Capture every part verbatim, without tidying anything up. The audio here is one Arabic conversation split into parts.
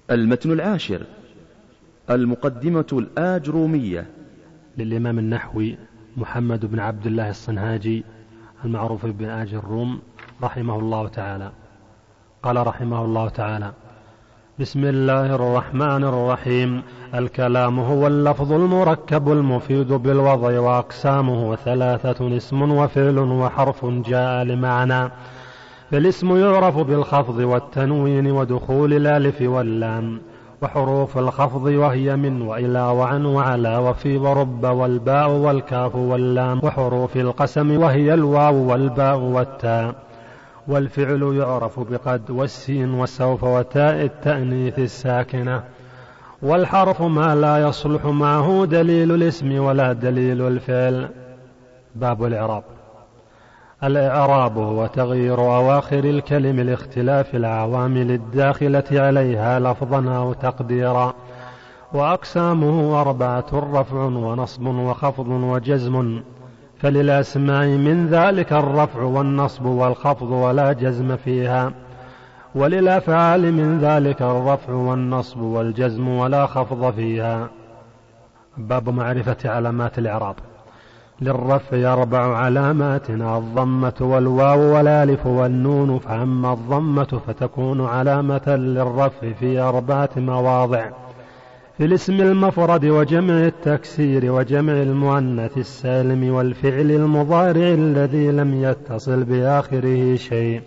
المتن العاشر: المقدمة الآجرومية للإمام النحوي محمد بن عبد الله الصنهاجي المعروف بن آج الروم رحمه الله تعالى. قال رحمه الله تعالى: بسم الله الرحمن الرحيم. الكلام هو اللفظ المركب المفيد بالوضع، وأقسامه ثلاثة: اسم وفعل وحرف جاء لمعنى. فالاسم يعرف بالخفض والتنوين ودخول الألف واللام، وحروف الخفض وهي من وإلى وعن وعلى وفي ورب والباء والكاف واللام، وحروف القسم وهي الواو والباء والتاء. والفعل يعرف بقد والسين وسوف وتاء التأنيث الساكنة. والحرف ما لا يصلح معه دليل الاسم ولا دليل الفعل. باب الإعراب. الإعراب هو تغيير أواخر الكلم لاختلاف العوامل الداخلة عليها لفظا أو تقديرا. وأقسامه أربعة: رفع ونصب وخفض وجزم. فللأسماء من ذلك الرفع والنصب والخفض ولا جزم فيها، وللأفعال من ذلك الرفع والنصب والجزم ولا خفض فيها. باب معرفة علامات الإعراب. للرفع أربع علامات: الضمة والواو والالف والنون. فأما الضمة فتكون علامة للرفع في أربعة مواضع: في الاسم المفرد وجمع التكسير وجمع المؤنث السالم والفعل المضارع الذي لم يتصل بآخره شيء.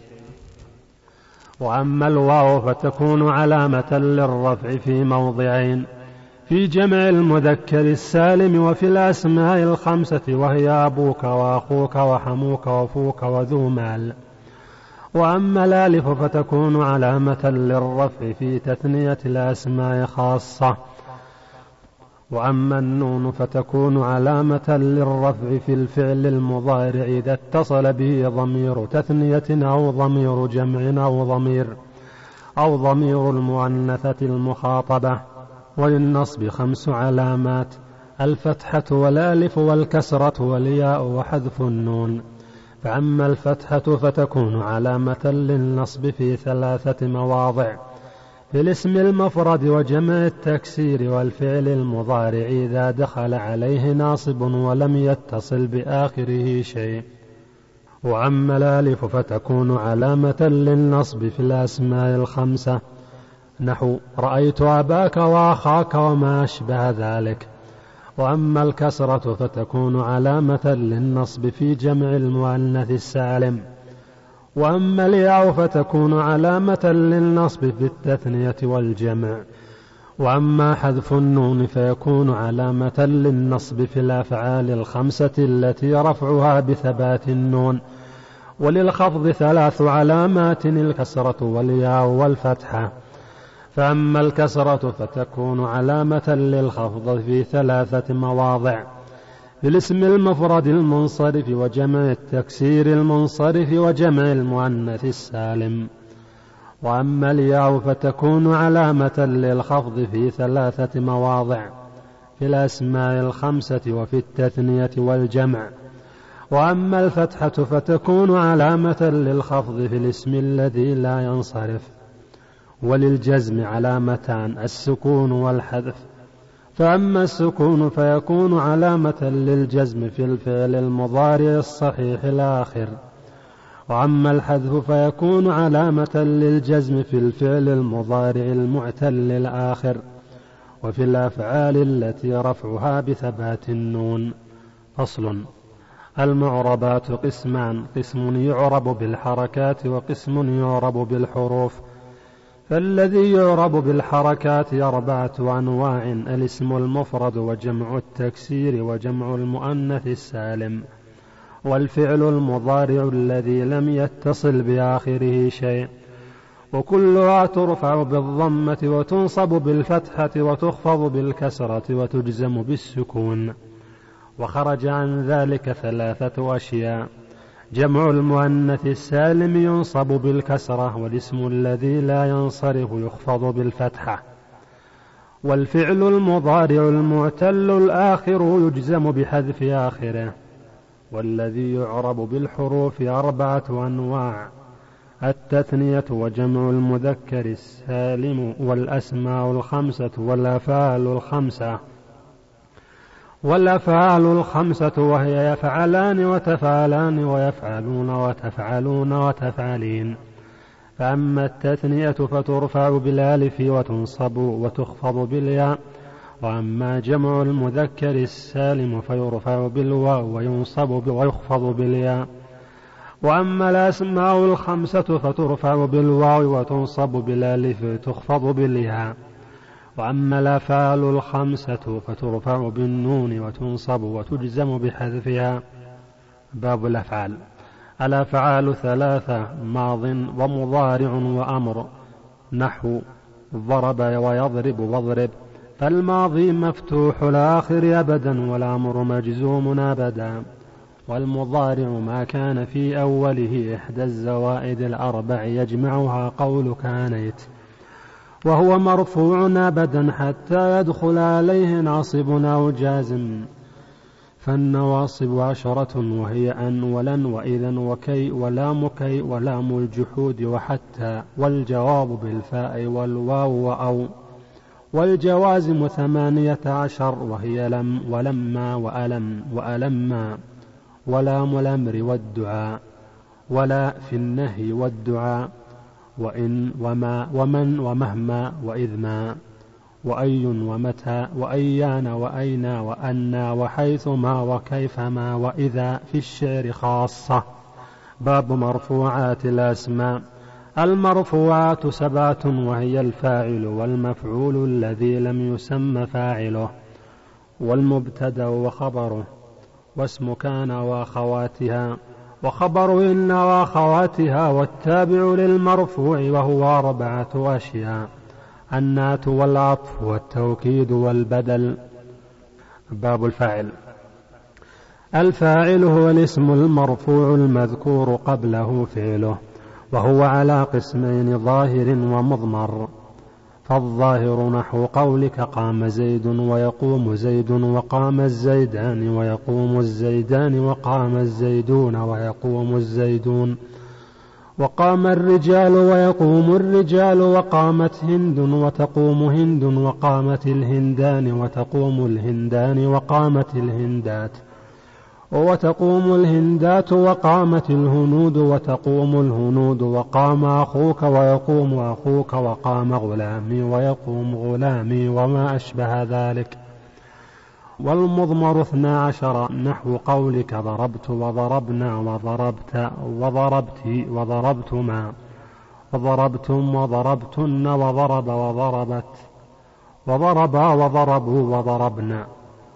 وأما الواو فتكون علامة للرفع في موضعين: في جمع المذكر السالم وفي الأسماء الخمسة، وهي أبوك وأخوك وحموك وفوك وذو مال. وأما الألف فتكون علامة للرفع في تثنية الأسماء خاصة. وأما النون فتكون علامة للرفع في الفعل المضارع إذا اتصل به ضمير تثنية أو ضمير جمع أو ضمير أو ضمير المؤنثة المخاطبة. وللنصب خمس علامات: الفتحة والالف والكسرة والياء وحذف النون. فأما الفتحة فتكون علامة للنصب في ثلاثة مواضع: في الاسم المفرد وجمع التكسير والفعل المضارع إذا دخل عليه ناصب ولم يتصل بآخره شيء. وأما الالف فتكون علامة للنصب في الأسماء الخمسة، نحو رأيت أباك وأخاك وما أشبه ذلك. وأما الكسرة فتكون علامة للنصب في جمع المؤنث السالم. وأما الياء فتكون علامة للنصب في التثنية والجمع. وأما حذف النون فيكون علامة للنصب في الأفعال الخمسة التي رفعها بثبات النون. وللخفض ثلاث علامات: الكسرة والياء والفتحة. فأما الكسرة فتكون علامة للخفض في ثلاثة مواضع: في الاسم المفرد المنصرف وجمع التكسير المنصرف وجمع المؤنث السالم. وأما الياء فتكون علامة للخفض في ثلاثة مواضع: في الأسماء الخمسة وفي التثنية والجمع. وأما الفتحة فتكون علامة للخفض في الاسم الذي لا ينصرف. وللجزم علامتان: السكون والحذف. فأما السكون فيكون علامة للجزم في الفعل المضارع الصحيح الآخر. وأما الحذف فيكون علامة للجزم في الفعل المضارع المعتل الآخر، وفي الأفعال التي رفعها بثبات النون. فصل. المعربات قسمان: قسم يعرب بالحركات وقسم يعرب بالحروف. فالذي يعرب بالحركات أربعة أنواع: الاسم المفرد وجمع التكسير وجمع المؤنث السالم، والفعل المضارع الذي لم يتصل بآخره شيء. وكلها ترفع بالضمة وتنصب بالفتحة وتخفض بالكسرة وتجزم بالسكون. وخرج عن ذلك ثلاثة أشياء: جمع المؤنث السالم ينصب بالكسرة، والاسم الذي لا ينصرف يخفض بالفتحة، والفعل المضارع المعتل الآخر يجزم بحذف آخره. والذي يعرب بالحروف أربعة أنواع: التثنية وجمع المذكر السالم والأسماء الخمسة والأفعال الخمسة والأفعال الخمسة وهي يفعلان وتفعلان ويفعلون وتفعلون وتفعلين. فأما التثنية فترفع بالألف وتنصب وتخفض بالياء، وأما جمع المذكر السالم فيرفع بالواو وينصب ويخفض بالياء. وأما الأسماء الخمسة فترفع بالواو وتنصب بالألف وتخفض بالياء. وأما الأفعال الخمسة فترفع بالنون وتنصب وتجزم بحذفها. باب الأفعال. الأفعال ثلاثة: ماض ومضارع وأمر، نحو ضرب ويضرب واضرب، فالماضي مفتوح الآخر أبدا والأمر مجزوم أبدا. والمضارع ما كان في أوله إحدى الزوائد الأربع يجمعها قول كانيت، وهو مرفوع أبدا حتى يدخل عليه ناصب أو جازم. فالنواصب عشرة وهي أن ولن وإذا وكي ولام كي ولام الجحود وحتى، والجواب بالفاء والواو وأو. والجوازم ثمانية عشر وهي لم ولما وألم وألما، ولام الأمر والدعاء، ولا في النهي والدعاء، وإن وما ومن ومهما وإذما، وأي ومتى وأيان وأين وأنا وحيثما وكيفما وإذا في الشعر خاصة. باب مرفوعات الأسماء. المرفوعات سبعة وهي الفاعل والمفعول الذي لم يسم فاعله، والمبتدأ وخبره، واسم كان وأخواتها، وخبر إن وأخواتها، والتابع للمرفوع وهو أربعة أشياء: النعت والعطف والتوكيد والبدل. باب الفاعل. الفاعل هو الاسم المرفوع المذكور قبله فعله، وهو على قسمين: ظاهر ومضمر. فالظاهر نحو قولك قام زيد ويقوم زيد وقام الزيدان ويقوم الزيدان وقام الزيدون ويقوم الزيدون، وقام الرجال ويقوم الرجال، وقامت هند وتقوم هند، وقامت الهندان وتقوم الهندان، وقامت الهندات وتقوم الهندات، وقامت الهنود وتقوم الهنود، وقام أخوك ويقوم أخوك، وقام غلامي ويقوم غلامي، وما أشبه ذلك. والمضمر اثنا عشر نحو قولك ضربت وضربنا وضربت وضربت وضربتما، وضربتم وضربتن وضرب وضربت وضربا وضربوا وضربنا.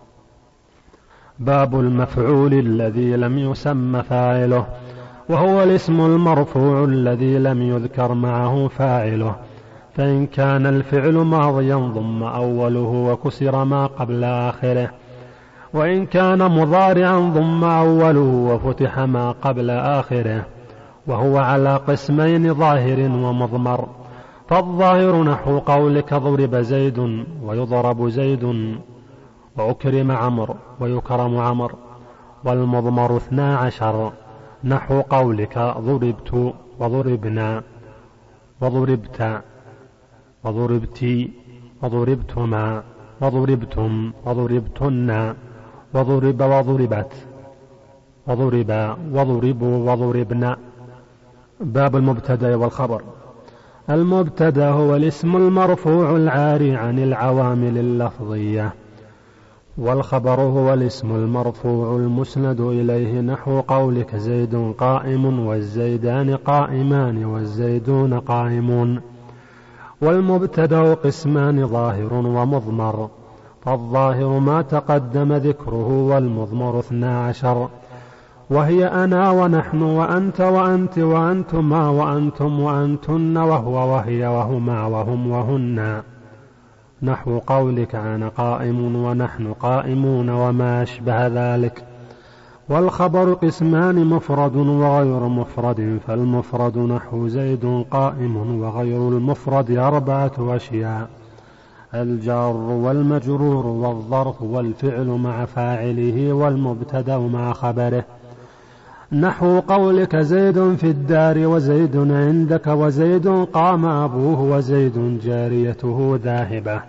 باب المفعول الذي لم يسم فاعله، وهو الاسم المرفوع الذي لم يذكر معه فاعله. فإن كان الفعل ماضيا ضم أوله وكسر ما قبل آخره، وإن كان مضارعا ضم أوله وفتح ما قبل آخره، وهو على قسمين: ظاهر ومضمر. فالظاهر نحو قولك ضرب زيد ويضرب زيد، وأكرم عمرو ويكرم عمرو. والمضمر اثنا عشر نحو قولك ضربت وضربنا وضربت وضربتي وضربتما وضربتم وضربتن وضرب وضربت وضرب وضربوا وضربنا. باب المبتدأ والخبر. المبتدأ هو الاسم المرفوع العاري عن العوامل اللفظية، والخبر هو الاسم المرفوع المسند إليه نحو قولك زيد قائم والزيدان قائمان والزيدون قائمون. والمبتدأ قسمان: ظاهر ومضمر. فالظاهر ما تقدم ذكره، والمضمر اثنا عشر وهي أنا ونحن وأنت وأنت وأنتما وأنتم وأنتن وهو وهي وهما وهم وهن، نحو قولك أنا قائم ونحن قائمون وما أشبه ذلك. والخبر قسمان: مفرد وغير مفرد. فالمفرد نحو زيد قائم، وغير المفرد أربعة أشياء: الجار والمجرور والظرف والفعل مع فاعله والمبتدأ مع خبره. نحو قولك زيد في الدار وزيد عندك وزيد قام أبوه وزيد جاريته ذاهبة.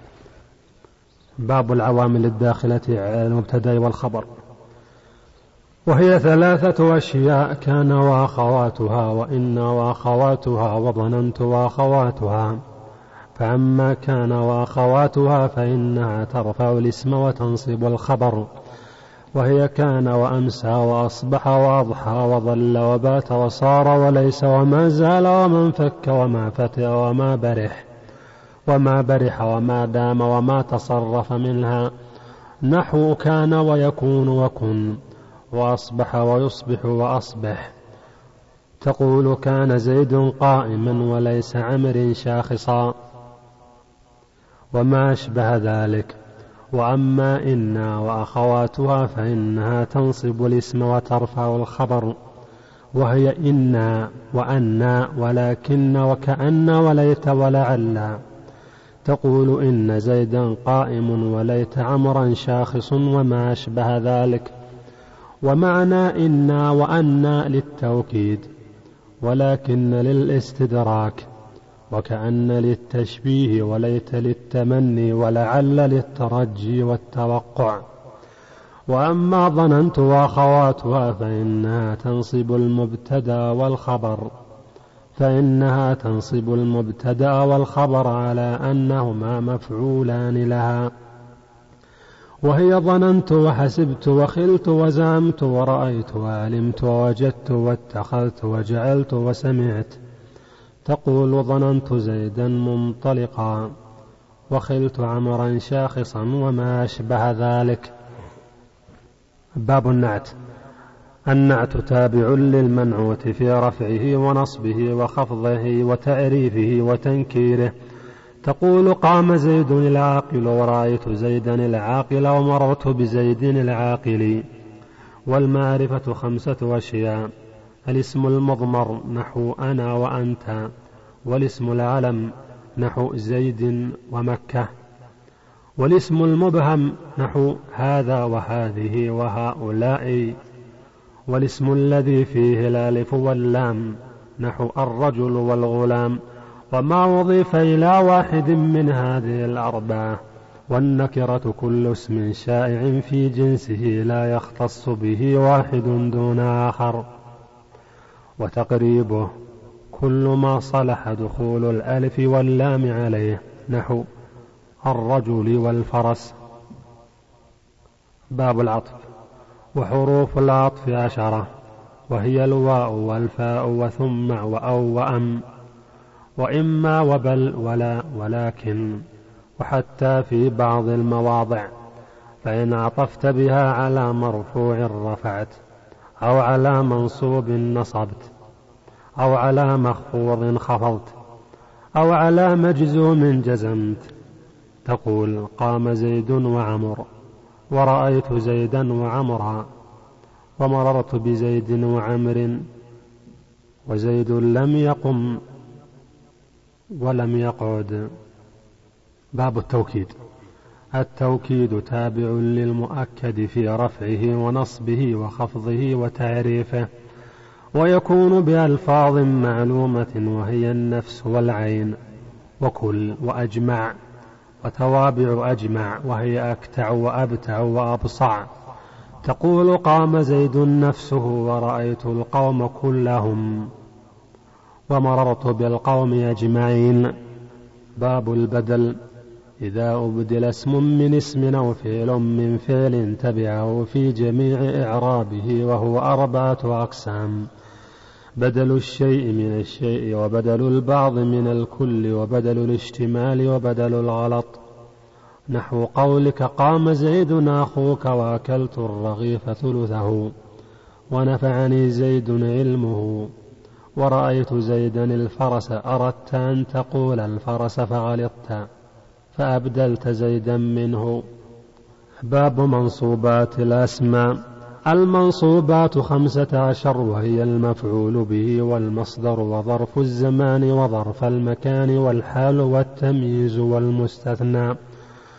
باب العوامل الداخلة على المبتدأ والخبر، وهي ثلاثة أشياء: كان وأخواتها، وإن وأخواتها، وظننت وأخواتها. فأما كان وأخواتها فإنها ترفع الاسم وتنصب الخبر، وهي كان وأمسى وأصبح وأضحى وظل وبات وصار وليس وما زال وما انفك وما فتئ وما برح وما برح وما دام وما تصرف منها. نحو كان ويكون وكن، وأصبح ويصبح وأصبح. تقول كان زيد قائما وليس عمر شاخصا وما أشبه ذلك. وأما إنا وأخواتها فإنها تنصب الاسم وترفع الخبر، وهي إنا وأنا ولكن وكأن وليت ولعل. تقول إن زيدا قائم وليت عمرا شاخص وما أشبه ذلك. ومعنى إنا وأنا للتوكيد، ولكن للاستدراك، وكأن للتشبيه، وليت للتمني، ولعل للترجي والتوقع. وأما ظننت وأخواتها فإنها تنصب المبتدأ والخبر فإنها تنصب المبتدأ والخبر على أنهما مفعولان لها، وهي ظننت وحسبت وخلت وزعمت ورأيت وعلمت ووجدت واتخذت وجعلت وسمعت. تقول ظننت زيدا منطلقا وخلت عمرا شاخصا وما أشبه ذلك. باب النعت. النعت تابع للمنعوت في رفعه ونصبه وخفضه وتعريفه وتنكيره. تقول قام زيد العاقل ورأيت زيدا العاقل ومررت بزيد العاقل. والمعرفة خمسة أشياء: الاسم المضمر نحو أنا وأنت، والاسم العلم نحو زيد ومكة، والاسم المبهم نحو هذا وهذه وهؤلاء، والاسم الذي فيه الألف واللام نحو الرجل والغلام، وما أضيف إلى واحد من هذه الأربعة. والنكرة كل اسم شائع في جنسه لا يختص به واحد دون آخر. وتقريبه كل ما صلح دخول الألف واللام عليه نحو الرجل والفرس. باب العطف. وحروف العطف عشرة، وهي الواو والفاء وثم وأو وأم وإما وبل ولا ولكن وحتى في بعض المواضع. فإن عطفت بها على مرفوع رفعت، أو على منصوب نصبت، أو على مخفوض خفضت، أو على مجزوم جزمت. تقول قام زيد وعمر، ورأيت زيدا وعمرا، ومررت بزيد وعمر، وزيد لم يقم ولم يقعد. باب التوكيد. التوكيد تابع للمؤكد في رفعه ونصبه وخفضه وتعريفه، ويكون بألفاظ معلومة وهي النفس والعين وكل وأجمع وتوابع أجمع، وهي أكتع وأبتع وأبصع. تقول قام زيد نفسه ورأيت القوم كلهم، ومررت بالقوم أجمعين. باب البدل. إذا أبدل اسم من اسم أو فعل من فعل تبعه في جميع إعرابه، وهو أربعة أقسام: بدل الشيء من الشيء، وبدل البعض من الكل، وبدل الاشتمال، وبدل الغلط. نحو قولك قام زيد أخوك وأكلت الرغيف ثلثه، ونفعني زيد علمه، ورأيت زيدا الفرس. أردت أن تقول الفرس فغلطت فأبدلت زيدا منه. باب منصوبات الأسماء. المنصوبات خمسة عشر، وهي المفعول به والمصدر وظرف الزمان وظرف المكان والحال والتمييز والمستثنى.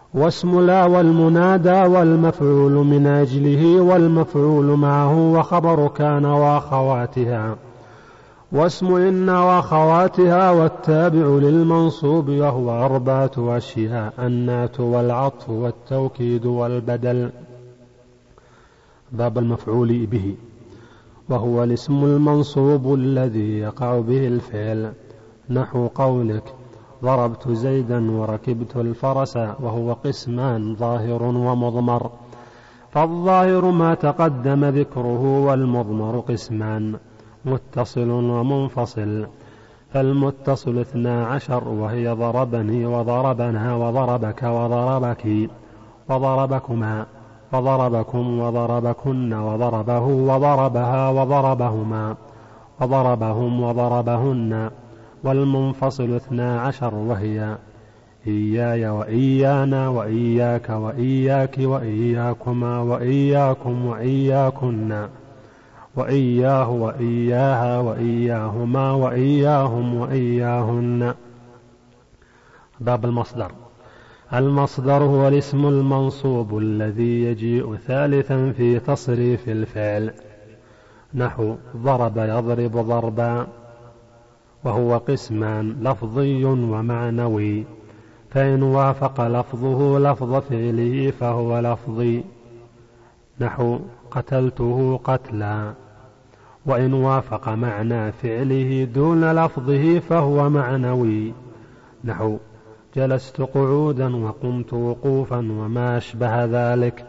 واسم لا والمنادى والمفعول من أجله والمفعول معه وخبر كان وأخواتها، واسم إن وأخواتها والتابع للمنصوب وهو أربعة أشياء: النات والعطف والتوكيد والبدل. باب المفعول به، وهو الاسم المنصوب الذي يقع به الفعل، نحو قولك ضربت زيدا وركبت الفرس، وهو قسمان ظاهر ومضمر، فالظاهر ما تقدم ذكره، والمضمر قسمان متصل ومنفصل، فالمتصل اثنا عشر وهي ضربني وضربنا وضربك وضربك وضربكما وضربكم وضربكن وضربه وضربها وضربهما وضربهم وضربهن، والمنفصل اثنا عشر وهي إياي وإيانا وإياك وإياك وإياكما وإياكم وإياكن وإياه وإياها وإياهما وإياهم وإياهن. باب المصدر. المصدر هو الاسم المنصوب الذي يجيء ثالثا في تصريف الفعل، نحو ضرب يضرب ضربا، وهو قسمان لفظي ومعنوي، فإن وافق لفظه لفظ فعله فهو لفظي، نحو قتلته قتلا، وإن وافق معنى فعله دون لفظه فهو معنوي، نحو جلست قعودا وقمت وقوفا وما أشبه ذلك.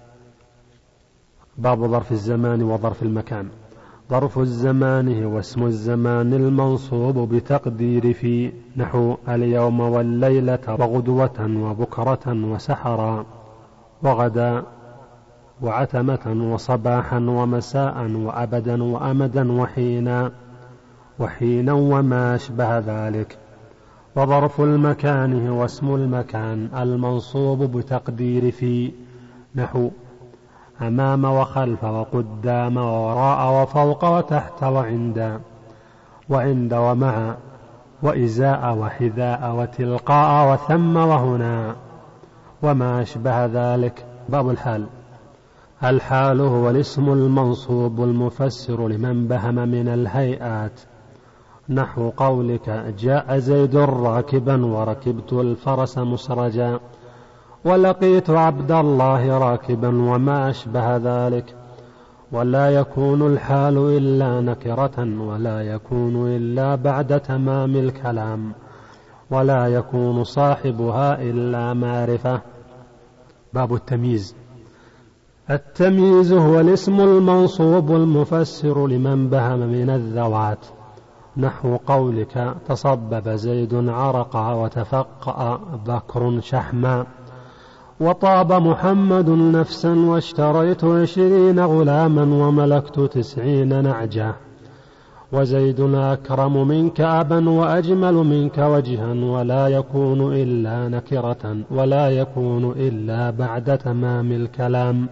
باب ظرف الزمان وظرف المكان. ظرف الزمان هو اسم الزمان المنصوب بتقدير في، نحو اليوم والليلة وغدوة وبكرة وسحرا وغدا وعتمة وصباحا ومساء وأبدا وأمدا وحينا وحينا وما أشبه ذلك. وظرف المكان هو اسم المكان المنصوب بتقدير في، نحو أمام وخلف وقدام ووراء وفوق وتحت وعند وعند ومع وإزاء وحذاء وتلقاء وثم وهنا وما أشبه ذلك. باب الحال. الحال هو الاسم المنصوب المفسر لمن بهم من الهيئات، نحو قولك جاء زيد راكبا وركبت الفرس مسرجا، ولقيت عبد الله راكبا وما أشبه ذلك. ولا يكون الحال إلا نكرة، ولا يكون إلا بعد تمام الكلام، ولا يكون صاحبها إلا معرفة. باب التمييز. التمييز هو الاسم المنصوب المفسر لمن بهم من الذوات، نحو قولك تصبب زيد عرقا وتفقأ بكر شحما، وطاب محمد نفسا واشتريت عشرين غلاما وملكت تسعين نعجة، وزيد أكرم منك أبا وأجمل منك وجها، ولا يكون إلا نكرة، ولا يكون إلا بعد تمام الكلام.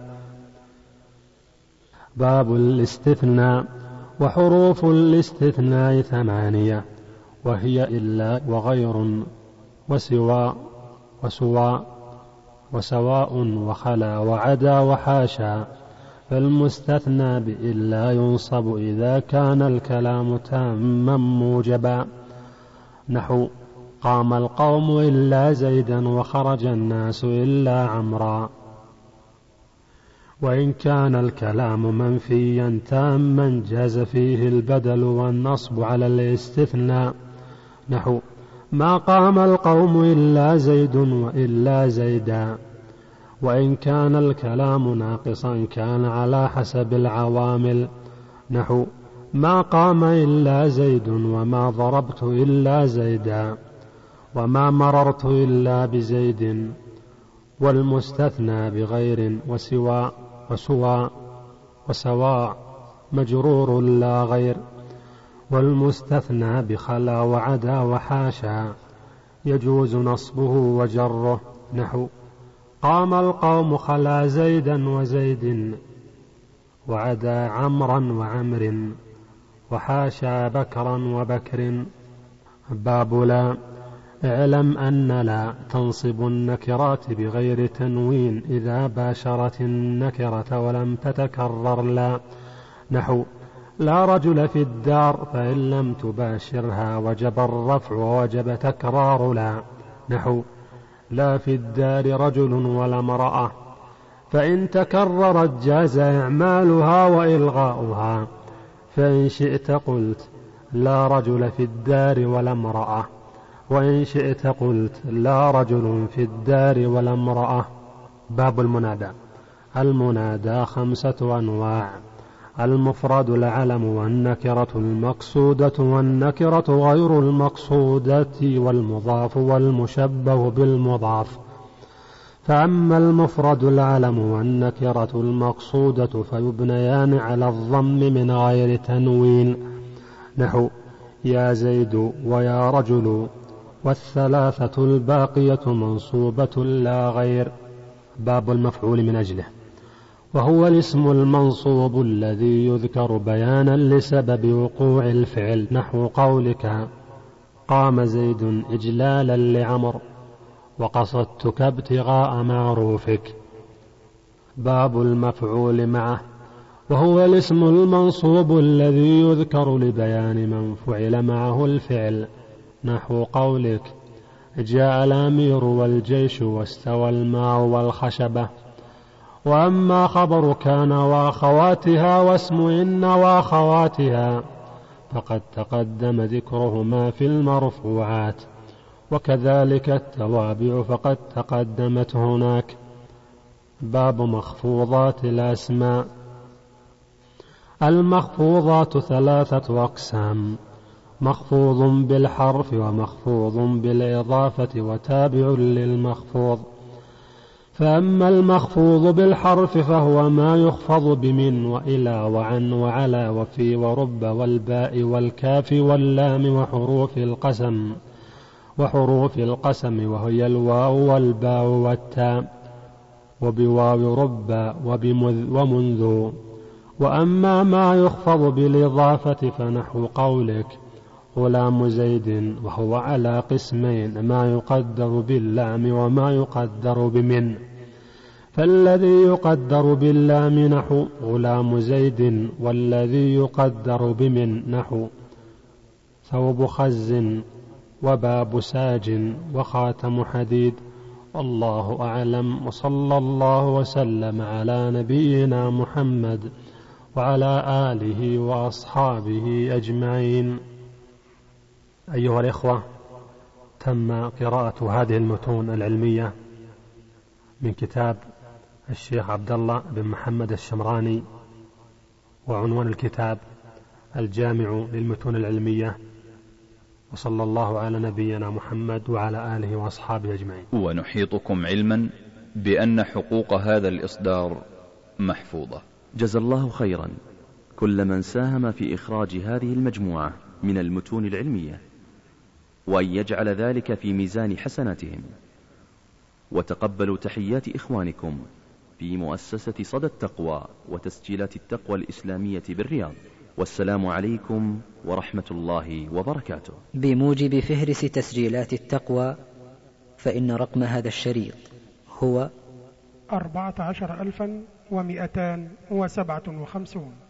باب الاستثناء. وحروف الاستثناء ثمانية، وهي إلا وغير وسوى وسوى وسواء وخلا وعدا وحاشا. فالمستثنى بإلا ينصب إذا كان الكلام تاما موجبا، نحو قام القوم إلا زيدا وخرج الناس إلا عمرا. وإن كان الكلام منفيا تاما جاز فيه البدل والنصب على الاستثناء، نحو ما قام القوم إلا زيد وإلا زيدا. وإن كان الكلام ناقصا كان على حسب العوامل، نحو ما قام إلا زيد وما ضربت إلا زيدا وما مررت إلا بزيد. والمستثنى بغير وسوى وسوى وسواء مجرور لا غير. والمستثنى بخلا وعدا وحاشا يجوز نصبه وجره، نحو قام القوم خلا زيدا وزيد وعدا عمرا وعمر وحاشا بكرا وبكر. باب لا. اعلم أن لا تنصب النكرات بغير تنوين إذا باشرت النكرة ولم تتكرر لا. نحو لا رجل في الدار فإن لم تباشرها وجب الرفع ووجب تكرار لا. نحو لا في الدار رجل ولا امرأة فإن تكررت جاز إعمالها وإلغاؤها. فإن شئت قلت لا رجل في الدار ولا امرأة، وإن شئت قلت لا رجل في الدار ولا امرأة. باب المنادى. المنادى خمسة أنواع: المفرد العلم والنكرة المقصودة والنكرة غير المقصودة والمضاف والمشبه بالمضاف. فأما المفرد العلم والنكرة المقصودة فيبنيان على الضم من غير تنوين، نحو يا زيد ويا رجل، والثلاثة الباقية منصوبة لا غير. باب المفعول من أجله، وهو الاسم المنصوب الذي يذكر بيانا لسبب وقوع الفعل، نحو قولك قام زيد إجلالا لعمر وقصدتك ابتغاء معروفك. باب المفعول معه، وهو الاسم المنصوب الذي يذكر لبيان من فعل معه الفعل، نحو قولك جاء الأمير والجيش واستوى الماء والخشبة. وأما خبر كان وأخواتها واسم إن وأخواتها فقد تقدم ذكرهما في المرفوعات، وكذلك التوابع فقد تقدمت هناك. باب مخفوضات الأسماء. المخفوضات ثلاثة أقسام: مخفوض بالحرف ومخفوض بالإضافة وتابع للمخفوض. فأما المخفوض بالحرف فهو ما يخفض بمن وإلى وعن وعلى وفي ورب والباء والكاف واللام وحروف القسم وحروف القسم وهي الواو والباء والتاء، وبواو رب وبمذ ومنذ. وأما ما يخفض بالإضافة فنحو قولك غلام زيد، وهو على قسمين: ما يقدر باللام وما يقدر بمن. فالذي يقدر باللام نحو غلام زيد، والذي يقدر بمن نحو ثوب خز وباب ساج وخاتم حديد. والله أعلم، وصلى الله وسلم على نبينا محمد وعلى آله وأصحابه أجمعين. أيها الإخوة، تم قراءة هذه المتون العلمية من كتاب الشيخ عبد الله بن محمد الشمراني، وعنوان الكتاب الجامع للمتون العلمية. وصلى الله على نبينا محمد وعلى آله وأصحابه أجمعين. ونحيطكم علما بأن حقوق هذا الإصدار محفوظة. جزى الله خيرا كل من ساهم في إخراج هذه المجموعة من المتون العلمية، وأن يجعل ذلك في ميزان حسناتهم. وتقبلوا تحيات إخوانكم في مؤسسة صدى التقوى وتسجيلات التقوى الإسلامية بالرياض، والسلام عليكم ورحمة الله وبركاته. بموجب فهرس تسجيلات التقوى، فإن رقم هذا الشريط هو أربعة عشر ألفا ومئتان وسبعة وخمسون.